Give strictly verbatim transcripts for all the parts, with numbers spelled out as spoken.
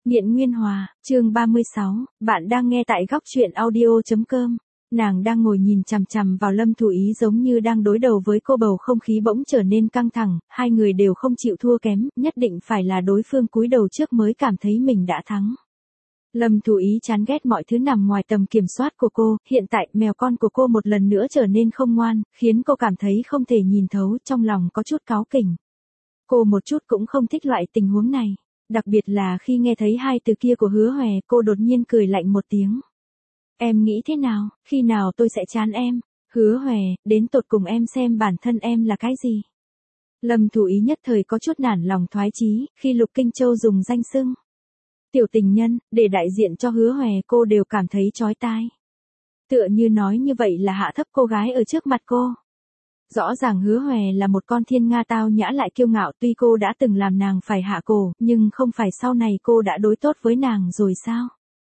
Nghiện Nguyên Hòa, chương ba mươi sáu, bạn đang nghe tại góc truyện audio chấm com. Nàng đang ngồi nhìn chằm chằm vào Lâm Thủ Ý giống như đang đối đầu với cô, bầu không khí bỗng trở nên căng thẳng, hai người đều không chịu thua kém, nhất định phải là đối phương cúi đầu trước mới cảm thấy mình đã thắng. Lâm Thủ Ý chán ghét mọi thứ nằm ngoài tầm kiểm soát của cô, hiện tại mèo con của cô một lần nữa trở nên không ngoan, khiến cô cảm thấy không thể nhìn thấu, trong lòng có chút cáu kỉnh. Cô một chút cũng không thích loại tình huống này. Đặc biệt là khi nghe thấy hai từ kia của Hứa Hòe, cô đột nhiên cười lạnh một tiếng. Em nghĩ thế nào, khi nào tôi sẽ chán em? Hứa Hòe, đến tột cùng em xem bản thân em là cái gì? Lâm Thủ Ý nhất thời có chút nản lòng thoái chí, khi Lục Kinh Châu dùng danh xưng tiểu tình nhân, để đại diện cho Hứa Hòe, cô đều cảm thấy chói tai. Tựa như nói như vậy là hạ thấp cô gái ở trước mặt cô. Rõ ràng Hứa Hòe là một con thiên nga tao nhã lại kiêu ngạo, tuy cô đã từng làm nàng phải hạ cổ, nhưng không phải sau này cô đã đối tốt với nàng rồi sao?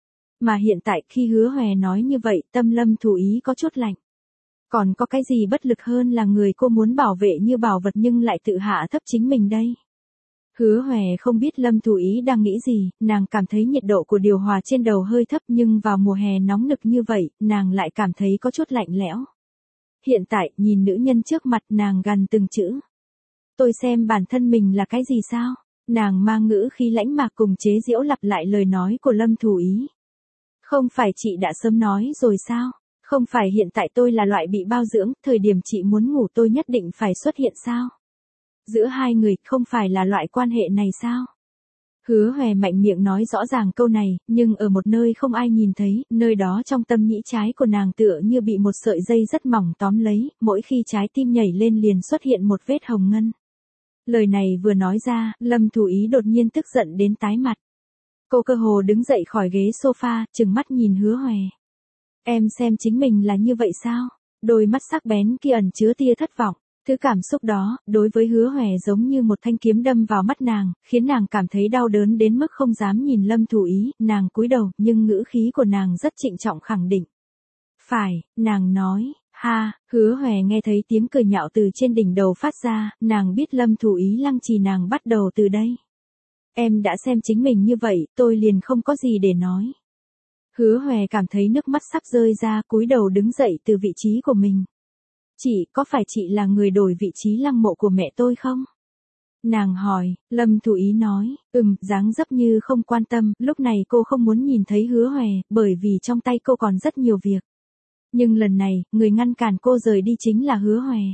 Mà hiện tại khi Hứa Hòe nói như vậy, tâm Lâm Thủ Ý có chút lạnh. Còn có cái gì bất lực hơn là người cô muốn bảo vệ như bảo vật nhưng lại tự hạ thấp chính mình đây? Hứa Hòe không biết Lâm Thủ Ý đang nghĩ gì, nàng cảm thấy nhiệt độ của điều hòa trên đầu hơi thấp, nhưng vào mùa hè nóng nực như vậy, nàng lại cảm thấy có chút lạnh lẽo. Hiện tại, nhìn nữ nhân trước mặt, nàng gằn từng chữ. Tôi xem bản thân mình là cái gì sao? Nàng mang ngữ khí lãnh mạc cùng chế giễu lặp lại lời nói của Lâm Thủ Ý. Không phải chị đã sớm nói rồi sao? Không phải hiện tại tôi là loại bị bao dưỡng, thời điểm chị muốn ngủ tôi nhất định phải xuất hiện sao? Giữa hai người không phải là loại quan hệ này sao? Hứa Hòe mạnh miệng nói rõ ràng câu này, nhưng ở một nơi không ai nhìn thấy, nơi đó trong tâm nhĩ trái của nàng tựa như bị một sợi dây rất mỏng tóm lấy, mỗi khi trái tim nhảy lên liền xuất hiện một vết hồng ngân. Lời này vừa nói ra, Lâm Thủ Ý đột nhiên tức giận đến tái mặt. Cô cơ hồ đứng dậy khỏi ghế sofa, trừng mắt nhìn Hứa Hòe. Em xem chính mình là như vậy sao? Đôi mắt sắc bén kia ẩn chứa tia thất vọng. Thứ cảm xúc đó, đối với Hứa Hòe giống như một thanh kiếm đâm vào mắt nàng, khiến nàng cảm thấy đau đớn đến mức không dám nhìn Lâm Thủ Ý, nàng cúi đầu, nhưng ngữ khí của nàng rất trịnh trọng khẳng định. Phải, nàng nói, ha, Hứa Hòe nghe thấy tiếng cười nhạo từ trên đỉnh đầu phát ra, nàng biết Lâm Thủ Ý lăng trì nàng bắt đầu từ đây. Em đã xem chính mình như vậy, tôi liền không có gì để nói. Hứa Hòe cảm thấy nước mắt sắp rơi ra, cúi đầu đứng dậy từ vị trí của mình. Chị, có phải chị là người đổi vị trí lăng mộ của mẹ tôi không? Nàng hỏi, Lâm Thủ Ý nói, ừm, dáng dấp như không quan tâm, lúc này cô không muốn nhìn thấy Hứa Hòe, bởi vì trong tay cô còn rất nhiều việc. Nhưng lần này, người ngăn cản cô rời đi chính là Hứa Hòe.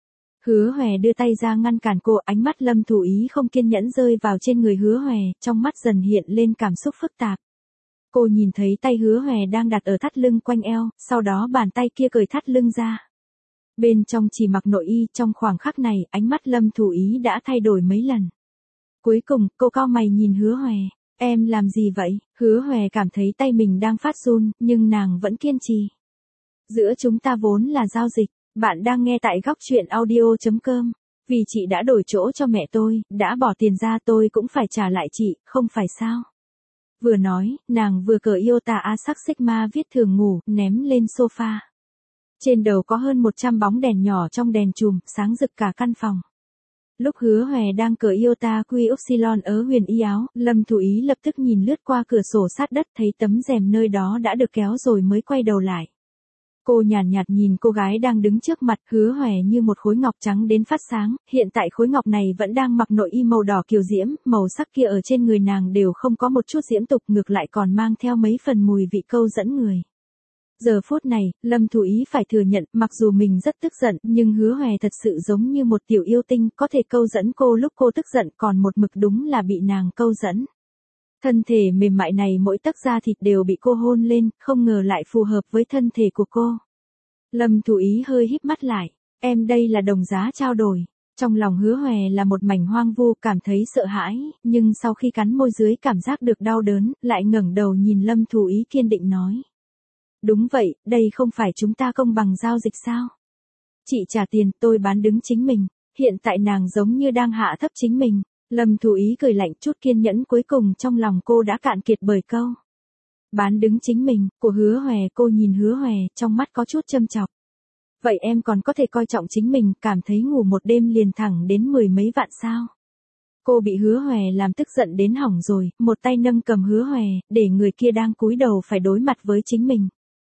Hứa Hòe đưa tay ra ngăn cản cô, ánh mắt Lâm Thủ Ý không kiên nhẫn rơi vào trên người Hứa Hòe, trong mắt dần hiện lên cảm xúc phức tạp. Cô nhìn thấy tay Hứa Hòe đang đặt ở thắt lưng quanh eo, sau đó bàn tay kia cởi thắt lưng ra. Bên trong chỉ mặc nội y, trong khoảng khắc này, ánh mắt Lâm Thủ Ý đã thay đổi mấy lần. Cuối cùng, cô cau mày nhìn Hứa Hòe, em làm gì vậy? Hứa Hòe cảm thấy tay mình đang phát run, nhưng nàng vẫn kiên trì. Giữa chúng ta vốn là giao dịch, bạn đang nghe tại góc truyện audio chấm com. Vì chị đã đổi chỗ cho mẹ tôi, đã bỏ tiền ra tôi cũng phải trả lại chị, không phải sao? Vừa nói, nàng vừa cởi Iota Asac Sigma viết thường ngủ, ném lên sofa. Trên đầu có hơn một trăm bóng đèn nhỏ trong đèn chùm, sáng rực cả căn phòng. Lúc Hứa Hòe đang cởi Iota Quy Upsilon ở huyền y áo, Lâm Thủ Ý lập tức nhìn lướt qua cửa sổ sát đất, thấy tấm rèm nơi đó đã được kéo rồi mới quay đầu lại. Cô nhàn nhạt, nhạt nhìn cô gái đang đứng trước mặt, Hứa Hòe như một khối ngọc trắng đến phát sáng, hiện tại khối ngọc này vẫn đang mặc nội y màu đỏ kiều diễm, màu sắc kia ở trên người nàng đều không có một chút diễm tục, ngược lại còn mang theo mấy phần mùi vị câu dẫn người. Giờ phút này, Lâm Thủ Ý phải thừa nhận, mặc dù mình rất tức giận, nhưng Hứa Hòe thật sự giống như một tiểu yêu tinh, có thể câu dẫn cô lúc cô tức giận, còn một mực đúng là bị nàng câu dẫn. Thân thể mềm mại này mỗi tấc da thịt đều bị cô hôn lên, không ngờ lại phù hợp với thân thể của cô. Lâm Thủ Ý hơi híp mắt lại, em đây là đồng giá trao đổi. Trong lòng Hứa Hòe là một mảnh hoang vu, cảm thấy sợ hãi, nhưng sau khi cắn môi dưới cảm giác được đau đớn, lại ngẩng đầu nhìn Lâm Thủ Ý kiên định nói. Đúng vậy, đây không phải chúng ta công bằng giao dịch sao? Chị trả tiền, tôi bán đứng chính mình. Hiện tại nàng giống như đang hạ thấp chính mình. Lâm Thủ Ý cười lạnh, chút kiên nhẫn cuối cùng trong lòng cô đã cạn kiệt bởi câu bán đứng chính mình của Hứa Hòe. Cô nhìn Hứa Hòe, trong mắt có chút châm chọc. Vậy em còn có thể coi trọng chính mình, cảm thấy ngủ một đêm liền thẳng đến mười mấy vạn sao? Cô bị Hứa Hòe làm tức giận đến hỏng rồi, một tay nâng cầm Hứa Hòe, để người kia đang cúi đầu phải đối mặt với chính mình.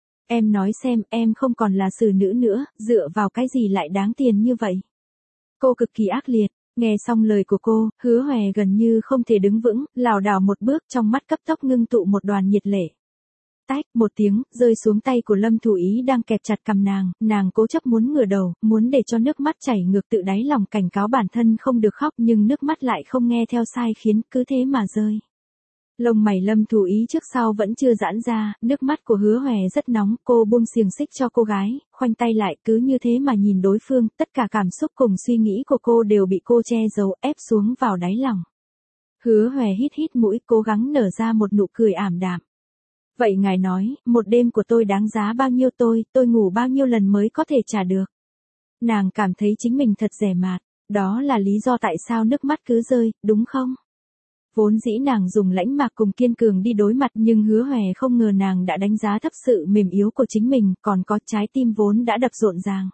Em nói xem, em không còn là xử nữ nữa, dựa vào cái gì lại đáng tiền như vậy? Cô cực kỳ ác liệt. Nghe xong lời của cô, Hứa Hòe gần như không thể đứng vững, lảo đảo một bước, trong mắt cấp tốc ngưng tụ một đoàn nhiệt lệ. Tách, một tiếng, rơi xuống tay của Lâm Thủ Ý đang kẹp chặt cằm nàng, nàng cố chấp muốn ngửa đầu, muốn để cho nước mắt chảy ngược tự đáy lòng cảnh cáo bản thân không được khóc nhưng nước mắt lại không nghe theo sai khiến cứ thế mà rơi. Lông mày Lâm Thủ Ý trước sau vẫn chưa giãn ra, nước mắt của Hứa Hòe rất nóng, cô buông xiềng xích cho cô gái, khoanh tay lại cứ như thế mà nhìn đối phương, tất cả cảm xúc cùng suy nghĩ của cô đều bị cô che giấu ép xuống vào đáy lòng. Hứa Hòe hít hít mũi cố gắng nở ra một nụ cười ảm đạm. Vậy ngài nói, một đêm của tôi đáng giá bao nhiêu tôi, tôi ngủ bao nhiêu lần mới có thể trả được? Nàng cảm thấy chính mình thật rẻ mạt, đó là lý do tại sao nước mắt cứ rơi, đúng không? Vốn dĩ nàng dùng lãnh mạc cùng kiên cường đi đối mặt nhưng Hứa Hòe không ngờ nàng đã đánh giá thấp sự mềm yếu của chính mình, còn có trái tim vốn đã đập rộn ràng.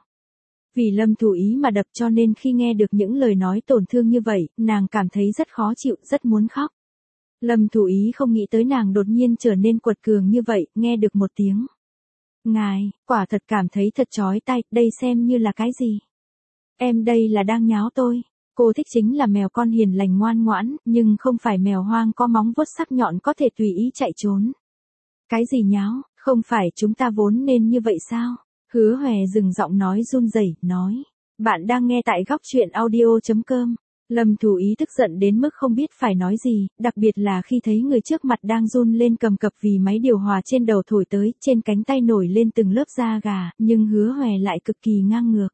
Vì Lâm Thủ Ý mà đập cho nên khi nghe được những lời nói tổn thương như vậy, nàng cảm thấy rất khó chịu, rất muốn khóc. Lâm Thủ Ý không nghĩ tới nàng đột nhiên trở nên quật cường như vậy, nghe được một tiếng. Ngài, quả thật cảm thấy thật chói tai, đây xem như là cái gì? Em đây là đang nháo tôi. Cô thích chính là mèo con hiền lành ngoan ngoãn, nhưng không phải mèo hoang có móng vuốt sắc nhọn có thể tùy ý chạy trốn. Cái gì nháo, không phải chúng ta vốn nên như vậy sao? Hứa Hòe dừng giọng nói run rẩy, nói. Bạn đang nghe tại góc truyện audio chấm com. Lâm Thủ Ý tức giận đến mức không biết phải nói gì, đặc biệt là khi thấy người trước mặt đang run lên cầm cập vì máy điều hòa trên đầu thổi tới, trên cánh tay nổi lên từng lớp da gà, nhưng Hứa Hòe lại cực kỳ ngang ngược.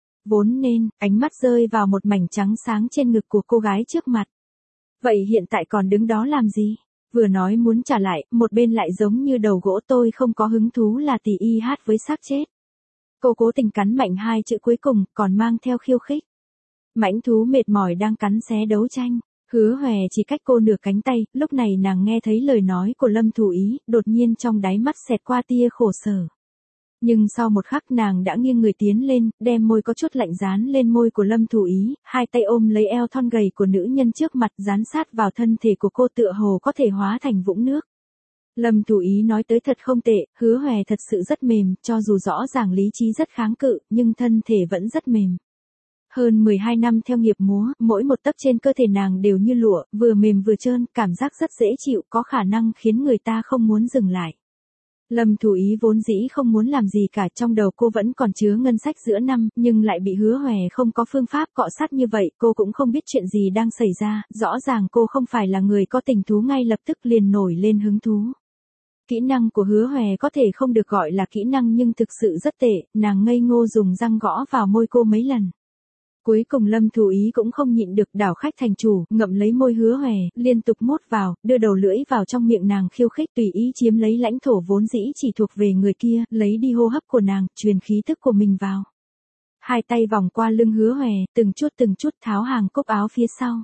Vốn nên, ánh mắt rơi vào một mảnh trắng sáng trên ngực của cô gái trước mặt. Vậy hiện tại còn đứng đó làm gì? Vừa nói muốn trả lại, một bên lại giống như đầu gỗ tôi không có hứng thú là tỉ y hát với xác chết. Cô cố tình cắn mạnh hai chữ cuối cùng, còn mang theo khiêu khích. Mãnh thú mệt mỏi đang cắn xé đấu tranh. Hứa Hòe chỉ cách cô nửa cánh tay, lúc này nàng nghe thấy lời nói của Lâm Thủ Ý, đột nhiên trong đáy mắt xẹt qua tia khổ sở. Nhưng sau một khắc nàng đã nghiêng người tiến lên, đem môi có chút lạnh dán lên môi của Lâm Thủ Ý, hai tay ôm lấy eo thon gầy của nữ nhân trước mặt dán sát vào thân thể của cô tựa hồ có thể hóa thành vũng nước. Lâm Thủ Ý nói tới thật không tệ, Hứa Hòe thật sự rất mềm, cho dù rõ ràng lý trí rất kháng cự, nhưng thân thể vẫn rất mềm. Hơn mười hai năm theo nghiệp múa, mỗi một tấc trên cơ thể nàng đều như lụa, vừa mềm vừa trơn, cảm giác rất dễ chịu, có khả năng khiến người ta không muốn dừng lại. Lâm Thủ Ý vốn dĩ không muốn làm gì cả, trong đầu cô vẫn còn chứa ngân sách giữa năm, nhưng lại bị Hứa Hòe không có phương pháp cọ sát như vậy, cô cũng không biết chuyện gì đang xảy ra, rõ ràng cô không phải là người có tình thú ngay lập tức liền nổi lên hứng thú. Kỹ năng của Hứa Hòe có thể không được gọi là kỹ năng nhưng thực sự rất tệ, nàng ngây ngô dùng răng gõ vào môi cô mấy lần. Cuối cùng Lâm Thủ Ý cũng không nhịn được đảo khách thành chủ, ngậm lấy môi Hứa Hòe, liên tục mút vào, đưa đầu lưỡi vào trong miệng nàng khiêu khích tùy ý chiếm lấy lãnh thổ vốn dĩ chỉ thuộc về người kia, lấy đi hô hấp của nàng, truyền khí tức của mình vào. Hai tay vòng qua lưng Hứa Hòe, từng chút từng chút tháo hàng cúc áo phía sau.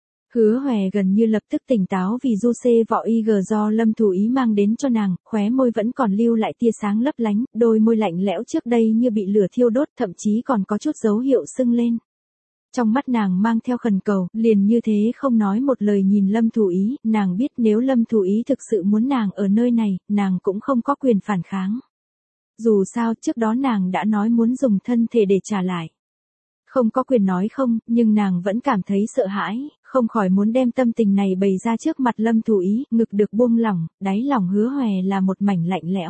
Hứa Hòe gần như lập tức tỉnh táo vì du xê vọ y gờ do Lâm Thủ Ý mang đến cho nàng, khóe môi vẫn còn lưu lại tia sáng lấp lánh, đôi môi lạnh lẽo trước đây như bị lửa thiêu đốt, thậm chí còn có chút dấu hiệu sưng lên. Trong mắt nàng mang theo khẩn cầu, liền như thế không nói một lời nhìn Lâm Thủ Ý, nàng biết nếu Lâm Thủ Ý thực sự muốn nàng ở nơi này, nàng cũng không có quyền phản kháng. Dù sao trước đó nàng đã nói muốn dùng thân thể để trả lại. Không có quyền nói không, nhưng nàng vẫn cảm thấy sợ hãi, không khỏi muốn đem tâm tình này bày ra trước mặt Lâm Thủ Ý, ngực được buông lỏng, đáy lòng Hứa Hòe là một mảnh lạnh lẽo.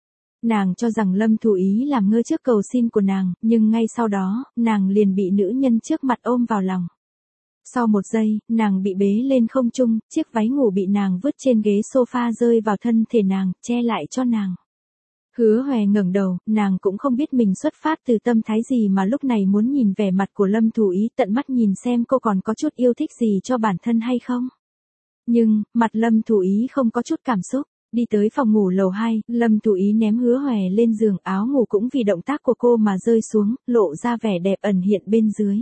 Nàng cho rằng Lâm Thủ Ý làm ngơ trước cầu xin của nàng, nhưng ngay sau đó, nàng liền bị nữ nhân trước mặt ôm vào lòng. Sau một giây, nàng bị bế lên không trung, chiếc váy ngủ bị nàng vứt trên ghế sofa rơi vào thân thể nàng, che lại cho nàng. Hứa Hòe ngẩng đầu, nàng cũng không biết mình xuất phát từ tâm thái gì mà lúc này muốn nhìn vẻ mặt của Lâm Thủ Ý, tận mắt nhìn xem cô còn có chút yêu thích gì cho bản thân hay không. Nhưng, mặt Lâm Thủ Ý không có chút cảm xúc. Đi tới phòng ngủ lầu hai, Lâm Thủ Ý ném Hứa Hòe lên giường, áo ngủ cũng vì động tác của cô mà rơi xuống, lộ ra vẻ đẹp ẩn hiện bên dưới.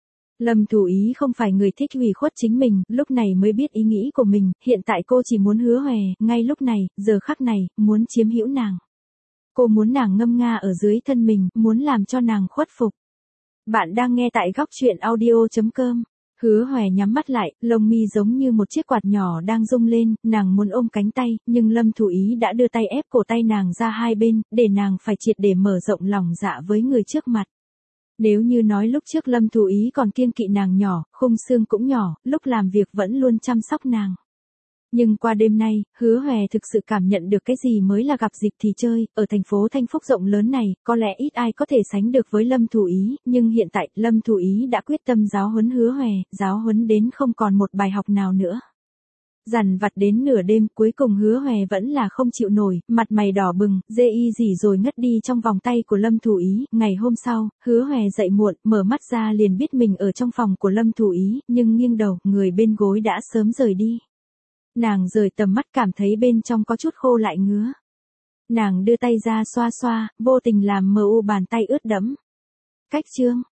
Lâm Thủ Ý không phải người thích ủy khuất chính mình, lúc này mới biết ý nghĩ của mình, hiện tại cô chỉ muốn Hứa Hòe, ngay lúc này, giờ khắc này, muốn chiếm hữu nàng. Cô muốn nàng ngâm nga ở dưới thân mình, muốn làm cho nàng khuất phục. Bạn đang nghe tại góc truyện audio chấm com. Hứa Hoè nhắm mắt lại, lông mi giống như một chiếc quạt nhỏ đang rung lên, nàng muốn ôm cánh tay, nhưng Lâm Thủ Ý đã đưa tay ép cổ tay nàng ra hai bên, để nàng phải triệt để mở rộng lòng dạ với người trước mặt. Nếu như nói lúc trước Lâm Thủ Ý còn kiêng kỵ nàng nhỏ, khung xương cũng nhỏ, lúc làm việc vẫn luôn chăm sóc nàng. Nhưng qua đêm nay, Hứa Hoè thực sự cảm nhận được cái gì mới là gặp dịp thì chơi, ở thành phố Thanh Phúc rộng lớn này, có lẽ ít ai có thể sánh được với Lâm Thủ Ý, nhưng hiện tại, Lâm Thủ Ý đã quyết tâm giáo huấn Hứa Hoè, giáo huấn đến không còn một bài học nào nữa. Dằn vặt đến nửa đêm, cuối cùng Hứa Hoè vẫn là không chịu nổi, mặt mày đỏ bừng, dê y dỉ rồi ngất đi trong vòng tay của Lâm Thủ Ý. Ngày hôm sau, Hứa Hoè dậy muộn, mở mắt ra liền biết mình ở trong phòng của Lâm Thủ Ý, nhưng nghiêng đầu, người bên gối đã sớm rời đi. Nàng rời tầm mắt cảm thấy bên trong có chút khô lại ngứa. Nàng đưa tay ra xoa xoa, vô tình làm mờ u bàn tay ướt đẫm. Cách chương